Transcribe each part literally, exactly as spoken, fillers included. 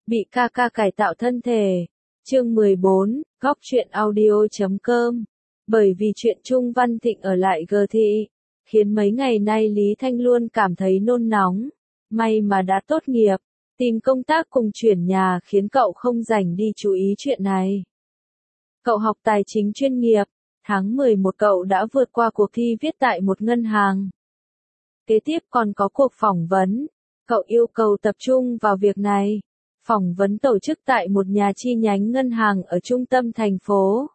Bị ca ca cải tạo thân thể. Chương mười bốn, góc truyện audio chấm com. Bởi vì chuyện Trung Văn Thịnh ở lại G thị, khiến mấy ngày nay Lý Thanh luôn cảm thấy nôn nóng. May mà đã tốt nghiệp, tìm công tác cùng chuyển nhà khiến cậu không rảnh đi chú ý chuyện này. Cậu học tài chính chuyên nghiệp, tháng mười một cậu đã vượt qua cuộc thi viết tại một ngân hàng. Kế tiếp còn có cuộc phỏng vấn, cậu yêu cầu tập trung vào việc này. Phỏng vấn tổ chức tại một nhà chi nhánh ngân hàng ở trung tâm thành phố.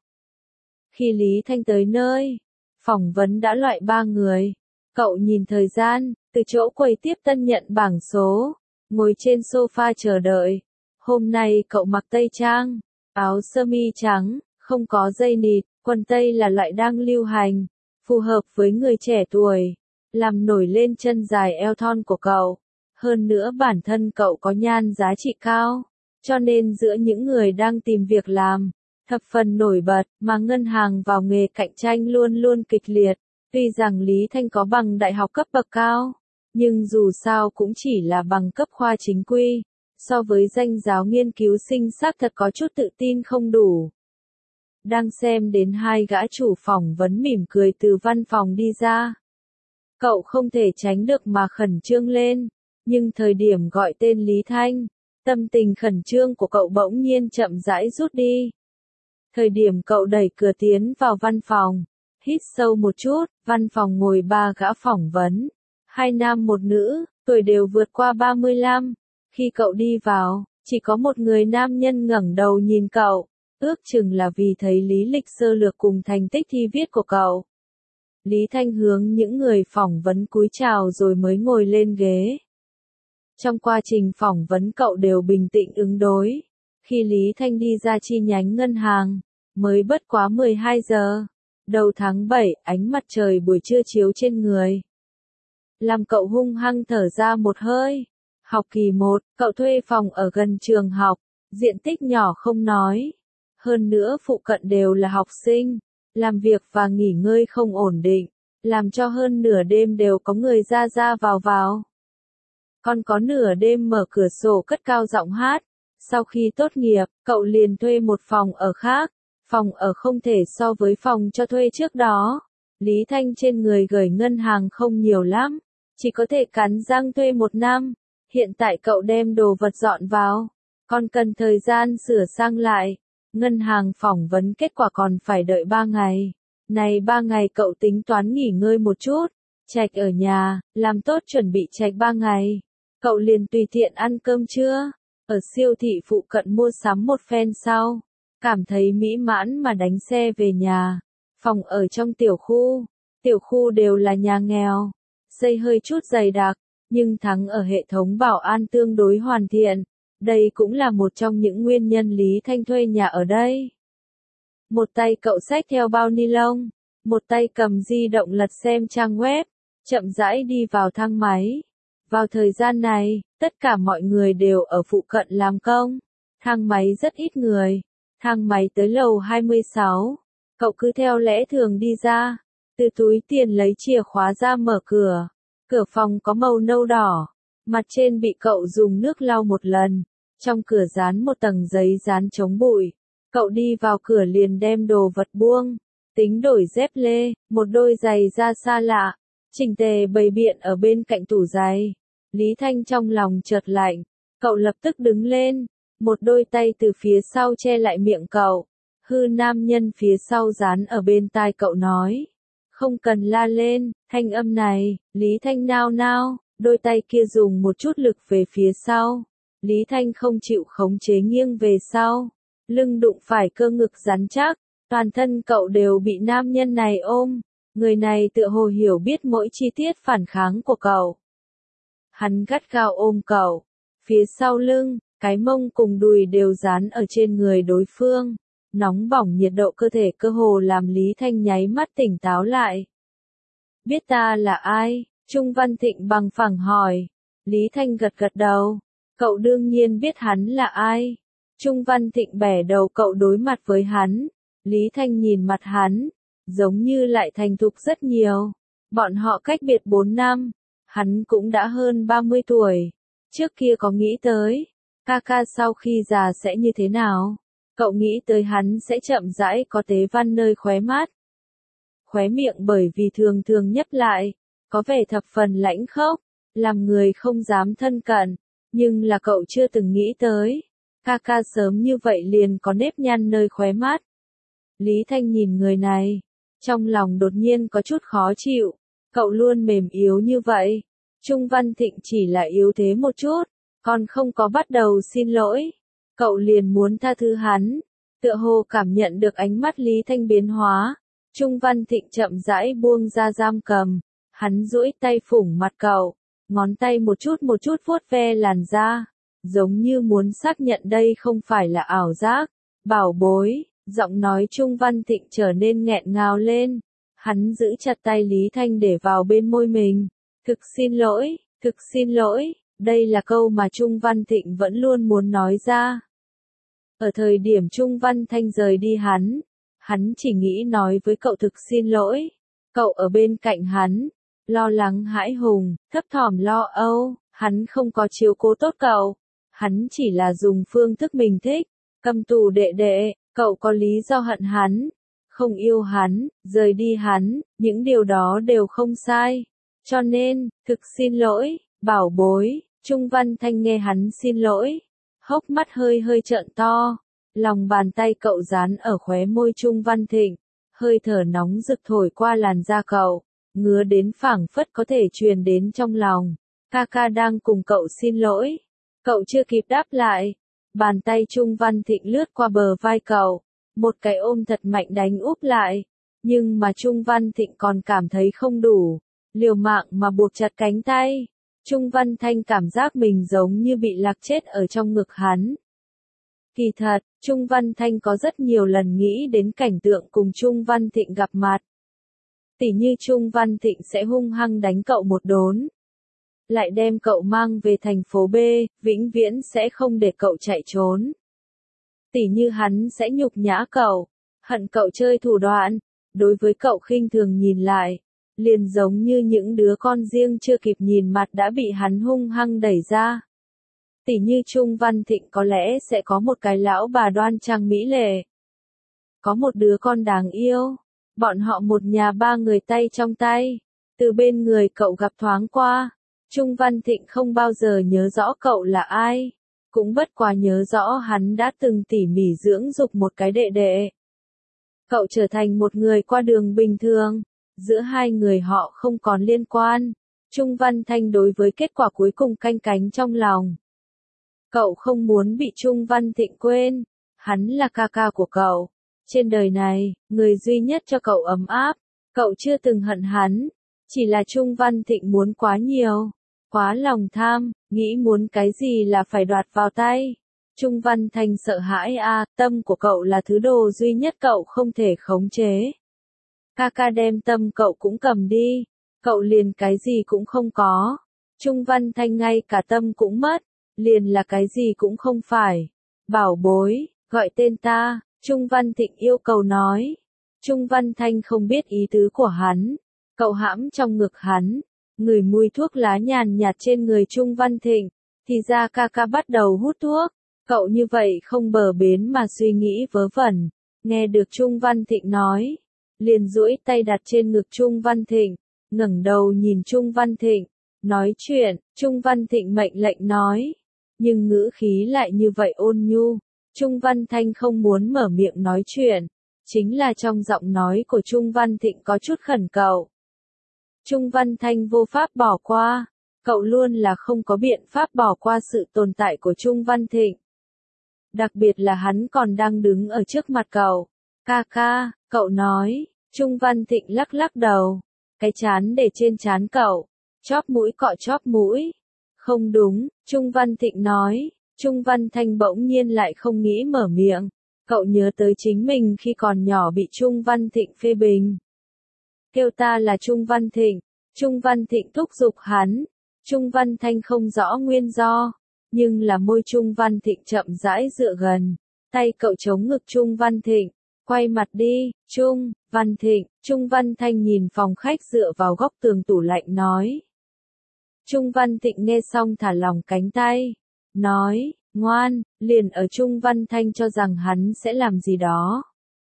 Khi Lý Thanh tới nơi, phỏng vấn đã loại ba người. Cậu nhìn thời gian, từ chỗ quầy tiếp tân nhận bảng số, ngồi trên sofa chờ đợi. Hôm nay cậu mặc tây trang, áo sơ mi trắng, không có dây nịt, quần tây là loại đang lưu hành, phù hợp với người trẻ tuổi, làm nổi lên chân dài eo thon của cậu. Hơn nữa bản thân cậu có nhan giá trị cao, cho nên giữa những người đang tìm việc làm, thập phần nổi bật, mà ngân hàng vào nghề cạnh tranh luôn luôn kịch liệt. Tuy rằng Lý Thanh có bằng đại học cấp bậc cao, nhưng dù sao cũng chỉ là bằng cấp khoa chính quy, so với danh giáo nghiên cứu sinh xác thật có chút tự tin không đủ. Đang xem đến hai gã chủ phỏng vấn mỉm cười từ văn phòng đi ra. Cậu không thể tránh được mà khẩn trương lên. Nhưng thời điểm gọi tên Lý Thanh, tâm tình khẩn trương của cậu bỗng nhiên chậm rãi rút đi. Thời điểm cậu đẩy cửa tiến vào văn phòng, hít sâu một chút, văn phòng ngồi ba gã phỏng vấn, hai nam một nữ, tuổi đều vượt qua ba mươi lăm. Khi cậu đi vào, chỉ có một người nam nhân ngẩng đầu nhìn cậu, ước chừng là vì thấy lý lịch sơ lược cùng thành tích thi viết của cậu. Lý Thanh hướng những người phỏng vấn cúi chào rồi mới ngồi lên ghế. Trong quá trình phỏng vấn cậu đều bình tĩnh ứng đối. Khi Lý Thanh đi ra chi nhánh ngân hàng, mới bất quá mười hai giờ. Đầu tháng bảy, ánh mặt trời buổi trưa chiếu trên người. Làm cậu hung hăng thở ra một hơi. Học kỳ một, cậu thuê phòng ở gần trường học, diện tích nhỏ không nói. Hơn nữa phụ cận đều là học sinh, làm việc và nghỉ ngơi không ổn định, làm cho hơn nửa đêm đều có người ra ra vào vào. Còn có nửa đêm mở cửa sổ cất cao giọng hát. Sau khi tốt nghiệp, cậu liền thuê một phòng ở khác. Phòng ở không thể so với phòng cho thuê trước đó. Lý Thanh trên người gửi ngân hàng không nhiều lắm, chỉ có thể cắn răng thuê một năm. Hiện tại cậu đem đồ vật dọn vào, còn cần thời gian sửa sang lại. Ngân hàng phỏng vấn kết quả còn phải đợi ba ngày. Này ba ngày cậu tính toán nghỉ ngơi một chút, trạch ở nhà, làm tốt chuẩn bị trạch ba ngày. Cậu liền tùy tiện ăn cơm trưa, ở siêu thị phụ cận mua sắm một phen sau, cảm thấy mỹ mãn mà đánh xe về nhà. Phòng ở trong tiểu khu, tiểu khu đều là nhà nghèo, xây hơi chút dày đặc, nhưng thắng ở hệ thống bảo an tương đối hoàn thiện. Đây cũng là một trong những nguyên nhân Lý Thanh thuê nhà ở đây. Một tay cậu xách theo bao ni lông, một tay cầm di động lật xem trang web, chậm rãi đi vào thang máy. Vào thời gian này, tất cả mọi người đều ở phụ cận làm công. Thang máy rất ít người. Thang máy tới lầu hai mươi sáu. Cậu cứ theo lẽ thường đi ra. Từ túi tiền lấy chìa khóa ra mở cửa. Cửa phòng có màu nâu đỏ. Mặt trên bị cậu dùng nước lau một lần. Trong cửa dán một tầng giấy dán chống bụi. Cậu đi vào cửa liền đem đồ vật buông. Tính đổi dép lê, một đôi giày da xa lạ. Chỉnh tề bày biện ở bên cạnh tủ giày. Lý Thanh trong lòng chợt lạnh, cậu lập tức đứng lên, một đôi tay từ phía sau che lại miệng cậu. Hư nam nhân phía sau dán ở bên tai cậu nói, không cần la lên. Thanh âm này, Lý Thanh nao nao, đôi tay kia dùng một chút lực về phía sau. Lý Thanh không chịu khống chế nghiêng về sau, lưng đụng phải cơ ngực rắn chắc, toàn thân cậu đều bị nam nhân này ôm. Người này tựa hồ hiểu biết mỗi chi tiết phản kháng của cậu. Hắn gắt gao ôm cậu, phía sau lưng, cái mông cùng đùi đều dán ở trên người đối phương. Nóng bỏng nhiệt độ cơ thể cơ hồ làm Lý Thanh nháy mắt tỉnh táo lại. Biết ta là ai? Trung Văn Thịnh bằng phẳng hỏi. Lý Thanh gật gật đầu. Cậu đương nhiên biết hắn là ai. Trung Văn Thịnh bẻ đầu cậu đối mặt với hắn. Lý Thanh nhìn mặt hắn, giống như lại thành thục rất nhiều. Bọn họ cách biệt bốn năm. Hắn cũng đã hơn ba mươi tuổi. Trước kia có nghĩ tới, Ca ca sau khi già sẽ như thế nào? Cậu nghĩ tới hắn sẽ chậm rãi có tế văn nơi khóe mắt. Khóe miệng bởi vì thường thường nhấp lại, có vẻ thập phần lãnh khốc, làm người không dám thân cận, nhưng là cậu chưa từng nghĩ tới. Ca ca sớm như vậy liền có nếp nhăn nơi khóe mắt. Lý Thanh nhìn người này, trong lòng đột nhiên có chút khó chịu, cậu luôn mềm yếu như vậy. Trung Văn Thịnh chỉ là yếu thế một chút, còn không có bắt đầu xin lỗi. Cậu liền muốn tha thứ hắn, tựa hồ cảm nhận được ánh mắt Lý Thanh biến hóa. Trung Văn Thịnh chậm rãi buông ra giam cầm, hắn duỗi tay phủng mặt cậu, ngón tay một chút một chút vuốt ve làn da, giống như muốn xác nhận đây không phải là ảo giác. Bảo bối, giọng nói Trung Văn Thịnh trở nên nghẹn ngào lên, hắn giữ chặt tay Lý Thanh để vào bên môi mình. Thực xin lỗi, thực xin lỗi, đây là câu mà Trung Văn Thịnh vẫn luôn muốn nói ra. Ở thời điểm Trung Văn Thanh rời đi hắn, hắn chỉ nghĩ nói với cậu thực xin lỗi. Cậu ở bên cạnh hắn, lo lắng hãi hùng, thấp thỏm lo âu, hắn không có chiếu cố tốt cậu. Hắn chỉ là dùng phương thức mình thích, cầm tù đệ đệ, cậu có lý do hận hắn, không yêu hắn, rời đi hắn, những điều đó đều không sai. Cho nên, thực xin lỗi, bảo bối. Trung Văn Thanh nghe hắn xin lỗi, hốc mắt hơi hơi trợn to, lòng bàn tay cậu dán ở khóe môi Trung Văn Thịnh, hơi thở nóng rực thổi qua làn da cậu, ngứa đến phảng phất có thể truyền đến trong lòng. Ca ca đang cùng cậu xin lỗi. Cậu chưa kịp đáp lại, bàn tay Trung Văn Thịnh lướt qua bờ vai cậu, một cái ôm thật mạnh đánh úp lại, nhưng mà Trung Văn Thịnh còn cảm thấy không đủ, liều mạng mà buộc chặt cánh tay. Trung Văn Thanh cảm giác mình giống như bị lạc chết ở trong ngực hắn. Kỳ thật, Trung Văn Thanh có rất nhiều lần nghĩ đến cảnh tượng cùng Trung Văn Thịnh gặp mặt. Tỉ như Trung Văn Thịnh sẽ hung hăng đánh cậu một đốn, lại đem cậu mang về thành phố B, vĩnh viễn sẽ không để cậu chạy trốn. Tỉ như hắn sẽ nhục nhã cậu, hận cậu chơi thủ đoạn, đối với cậu khinh thường nhìn lại, liền giống như những đứa con riêng chưa kịp nhìn mặt đã bị hắn hung hăng đẩy ra. Tỉ như Trung Văn Thịnh có lẽ sẽ có một cái lão bà đoan trang mỹ lệ, có một đứa con đáng yêu, bọn họ một nhà ba người tay trong tay, từ bên người cậu gặp thoáng qua. Trung Văn Thịnh không bao giờ nhớ rõ cậu là ai, cũng bất quá nhớ rõ hắn đã từng tỉ mỉ dưỡng dục một cái đệ đệ. Cậu trở thành một người qua đường bình thường, giữa hai người họ không còn liên quan. Trung Văn Thanh đối với kết quả cuối cùng canh cánh trong lòng. Cậu không muốn bị Trung Văn Thịnh quên, hắn là ca ca của cậu. Trên đời này, người duy nhất cho cậu ấm áp, cậu chưa từng hận hắn, chỉ là Trung Văn Thịnh muốn quá nhiều. Quá lòng tham, nghĩ muốn cái gì là phải đoạt vào tay. Trung Văn Thanh sợ hãi a, à, tâm của cậu là thứ đồ duy nhất cậu không thể khống chế. Ca ca đem tâm cậu cũng cầm đi, cậu liền cái gì cũng không có. Trung Văn Thanh ngay cả tâm cũng mất, liền là cái gì cũng không phải. Bảo bối, gọi tên ta, Trung Văn Thịnh yêu cầu nói. Trung Văn Thanh không biết ý tứ của hắn, cậu hãm trong ngực hắn. Ngửi mùi thuốc lá nhàn nhạt trên người Trung Văn Thịnh, thì ra ca ca bắt đầu hút thuốc. Cậu như vậy không bờ bến mà suy nghĩ vớ vẩn, nghe được Trung Văn Thịnh nói, liền duỗi tay đặt trên ngực Trung Văn Thịnh, ngẩng đầu nhìn Trung Văn Thịnh, nói chuyện. Trung Văn Thịnh mệnh lệnh nói, nhưng ngữ khí lại như vậy ôn nhu. Trung Văn Thanh không muốn mở miệng nói chuyện, chính là trong giọng nói của Trung Văn Thịnh có chút khẩn cầu. Trung Văn Thanh vô pháp bỏ qua, cậu luôn là không có biện pháp bỏ qua sự tồn tại của Trung Văn Thịnh. Đặc biệt là hắn còn đang đứng ở trước mặt cậu. Ca ca, cậu nói. Trung Văn Thịnh lắc lắc đầu, cái chán để trên chán cậu, chóp mũi cọ chóp mũi. Không đúng, Trung Văn Thịnh nói. Trung Văn Thanh bỗng nhiên lại không nghĩ mở miệng. Cậu nhớ tới chính mình khi còn nhỏ bị Trung Văn Thịnh phê bình. Kêu ta là Trung Văn Thịnh. Trung Văn Thịnh thúc giục hắn. Trung Văn Thanh không rõ nguyên do, nhưng là môi Trung Văn Thịnh chậm rãi dựa gần, tay cậu chống ngực Trung Văn Thịnh, quay mặt đi. Trung Văn Thịnh. Trung Văn Thanh nhìn phòng khách dựa vào góc tường tủ lạnh nói. Trung Văn Thịnh nghe xong thả lỏng cánh tay, nói, Ngoan, liền ở Trung Văn Thanh cho rằng hắn sẽ làm gì đó.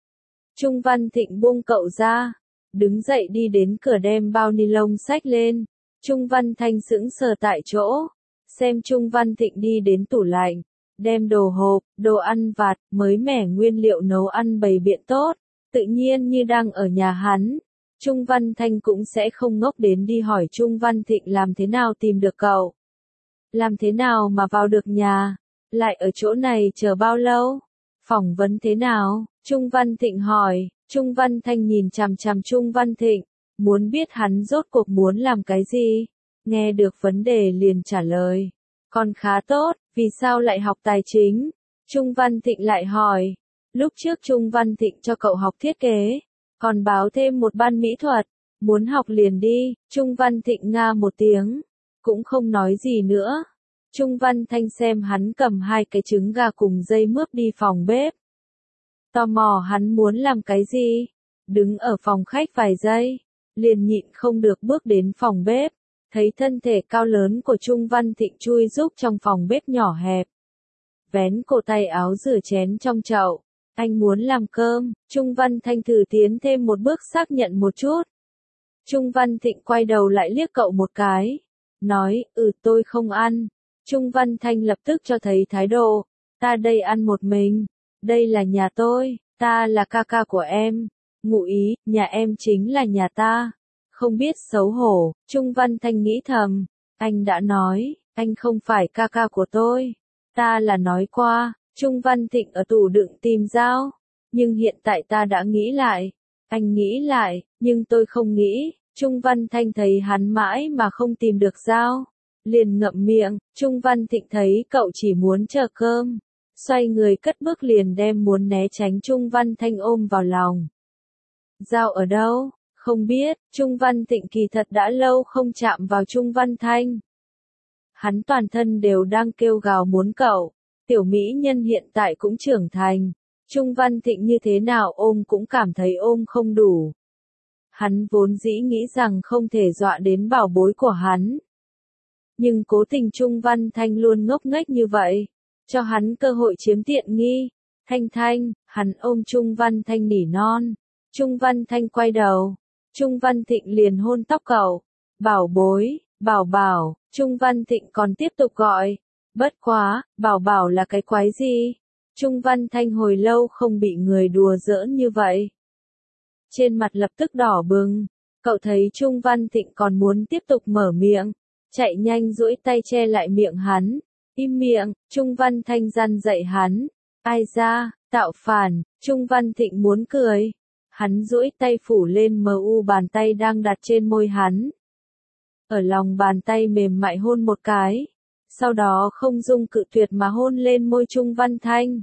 Trung Văn Thịnh buông cậu ra, đứng dậy đi đến cửa đem bao ni lông xách lên. Trung Văn Thanh sững sờ tại chỗ, xem Trung Văn Thịnh đi đến tủ lạnh, đem đồ hộp, đồ ăn vặt, mới mẻ nguyên liệu nấu ăn bày biện tốt, tự nhiên như đang ở nhà hắn. Trung Văn Thanh cũng sẽ không ngốc đến đi hỏi Trung Văn Thịnh làm thế nào tìm được cậu. Làm thế nào mà vào được nhà, lại ở chỗ này chờ bao lâu, phỏng vấn thế nào, Trung Văn Thịnh hỏi. Trung Văn Thanh nhìn chằm chằm Trung Văn Thịnh, muốn biết hắn rốt cuộc muốn làm cái gì. Nghe được vấn đề liền trả lời. Còn khá tốt, vì sao lại học tài chính? Trung Văn Thịnh lại hỏi. Lúc trước Trung Văn Thịnh cho cậu học thiết kế, còn báo thêm một ban mỹ thuật, muốn học liền đi. Trung Văn Thịnh nga một tiếng, cũng không nói gì nữa. Trung Văn Thanh xem hắn cầm hai cái trứng gà cùng dây mướp đi phòng bếp. Tò mò hắn muốn làm cái gì? Đứng ở phòng khách vài giây, liền nhịn không được bước đến phòng bếp, thấy thân thể cao lớn của Trung Văn Thịnh chui rúc trong phòng bếp nhỏ hẹp. Vén cổ tay áo rửa chén trong chậu, anh muốn làm cơm. Trung Văn Thanh thử tiến thêm một bước xác nhận một chút. Trung Văn Thịnh quay đầu lại liếc cậu một cái, nói, ừ tôi không ăn. Trung Văn Thanh lập tức cho thấy thái độ, ta đây ăn một mình. Đây là nhà tôi, ta là ca ca của em. Ngụ ý, nhà em chính là nhà ta. Không biết xấu hổ, Trung Văn Thanh nghĩ thầm. Anh đã nói, anh không phải ca ca của tôi. Ta là nói qua, Trung Văn Thịnh ở tủ đựng tìm dao. Nhưng hiện tại ta đã nghĩ lại. Anh nghĩ lại, nhưng tôi không nghĩ. Trung Văn Thanh thấy hắn mãi mà không tìm được dao, liền ngậm miệng. Trung Văn Thịnh thấy cậu chỉ muốn chờ cơm, xoay người cất bước liền đem muốn né tránh Trung Văn Thanh ôm vào lòng. Dao ở đâu? Không biết. Trung Văn Thịnh kỳ thật đã lâu không chạm vào Trung Văn Thanh. Hắn toàn thân đều đang kêu gào muốn cậu. Tiểu mỹ nhân hiện tại cũng trưởng thành. Trung Văn Thịnh như thế nào ôm cũng cảm thấy ôm không đủ. Hắn vốn dĩ nghĩ rằng không thể dọa đến bảo bối của hắn. Nhưng cố tình Trung Văn Thanh luôn ngốc nghếch như vậy, cho hắn cơ hội chiếm tiện nghi. Thanh Thanh, hắn ôm Trung Văn Thanh nỉ non. Trung Văn Thanh quay đầu. Trung Văn Thịnh liền hôn tóc cậu. Bảo bối, bảo bảo. Trung Văn Thịnh còn tiếp tục gọi. Bất quá, bảo bảo là cái quái gì? Trung Văn Thanh hồi lâu không bị người đùa giỡn như vậy. Trên mặt lập tức đỏ bừng. Cậu thấy Trung Văn Thịnh còn muốn tiếp tục mở miệng, chạy nhanh duỗi tay che lại miệng hắn. Im miệng. Trung Văn Thanh răn dạy hắn. Ai ra, tạo phản. Trung Văn Thịnh muốn cười. Hắn duỗi tay phủ lên mờ u bàn tay đang đặt trên môi hắn. Ở lòng bàn tay mềm mại hôn một cái. Sau đó không dung cự tuyệt mà hôn lên môi Trung Văn Thanh.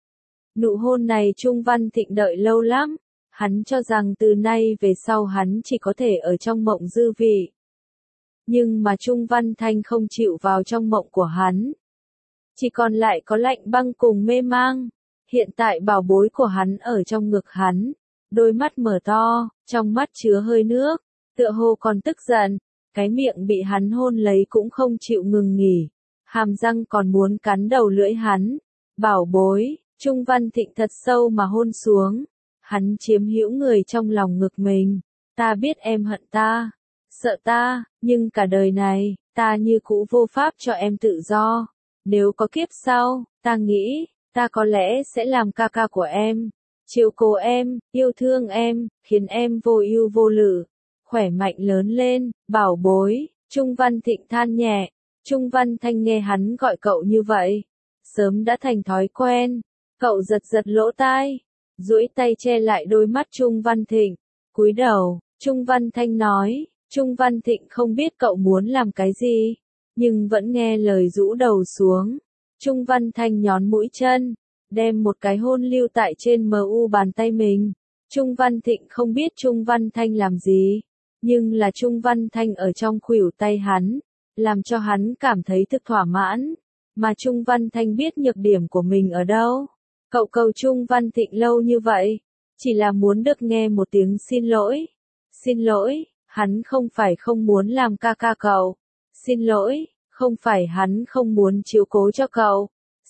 Nụ hôn này Trung Văn Thịnh đợi lâu lắm. Hắn cho rằng từ nay về sau hắn chỉ có thể ở trong mộng dư vị. Nhưng mà Trung Văn Thanh không chịu vào trong mộng của hắn. Chỉ còn lại có lạnh băng cùng mê mang. Hiện tại bảo bối của hắn ở trong ngực hắn. Đôi mắt mở to, trong mắt chứa hơi nước. Tựa hồ còn tức giận. Cái miệng bị hắn hôn lấy cũng không chịu ngừng nghỉ. Hàm răng còn muốn cắn đầu lưỡi hắn. Bảo bối, Trung Văn Thịnh thật sâu mà hôn xuống. Hắn chiếm hữu người trong lòng ngực mình. Ta biết em hận ta, sợ ta, nhưng cả đời này, ta như cũ vô pháp cho em tự do. Nếu có kiếp sau, ta nghĩ, ta có lẽ sẽ làm ca ca của em, chiếu cố em, yêu thương em, khiến em vô ưu vô lự, khỏe mạnh lớn lên. Bảo bối, Trung Văn Thịnh than nhẹ. Trung Văn Thanh nghe hắn gọi cậu như vậy, sớm đã thành thói quen. Cậu giật giật lỗ tai, duỗi tay che lại đôi mắt Trung Văn Thịnh, cúi đầu. Trung Văn Thanh nói, Trung Văn Thịnh không biết cậu muốn làm cái gì, nhưng vẫn nghe lời rũ đầu xuống. Trung Văn Thanh nhón mũi chân, đem một cái hôn lưu tại trên mờ u bàn tay mình. Trung Văn Thịnh không biết Trung Văn Thanh làm gì, nhưng là Trung Văn Thanh ở trong khuỷu tay hắn, làm cho hắn cảm thấy thực thỏa mãn. Mà Trung Văn Thanh biết nhược điểm của mình ở đâu. Cậu cầu Trung Văn Thịnh lâu như vậy, chỉ là muốn được nghe một tiếng xin lỗi. Xin lỗi, hắn không phải không muốn làm ca ca cậu. Xin lỗi, không phải hắn không muốn chiếu cố cho cậu.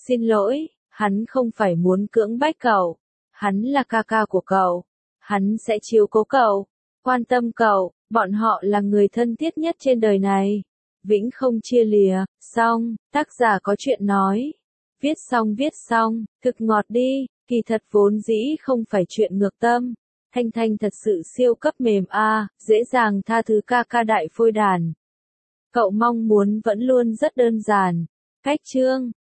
Xin lỗi, hắn không phải muốn cưỡng bách cậu. Hắn là ca ca của cậu. Hắn sẽ chiếu cố cậu, quan tâm cậu, bọn họ là người thân thiết nhất trên đời này. Vĩnh không chia lìa, xong, tác giả có chuyện nói. Viết xong viết xong, thực ngọt đi, kỳ thật vốn dĩ không phải chuyện ngược tâm. Thanh Thanh thật sự siêu cấp mềm a, dễ dàng tha thứ ca ca đại phôi đàn. Cậu mong muốn vẫn luôn rất đơn giản. Cách chương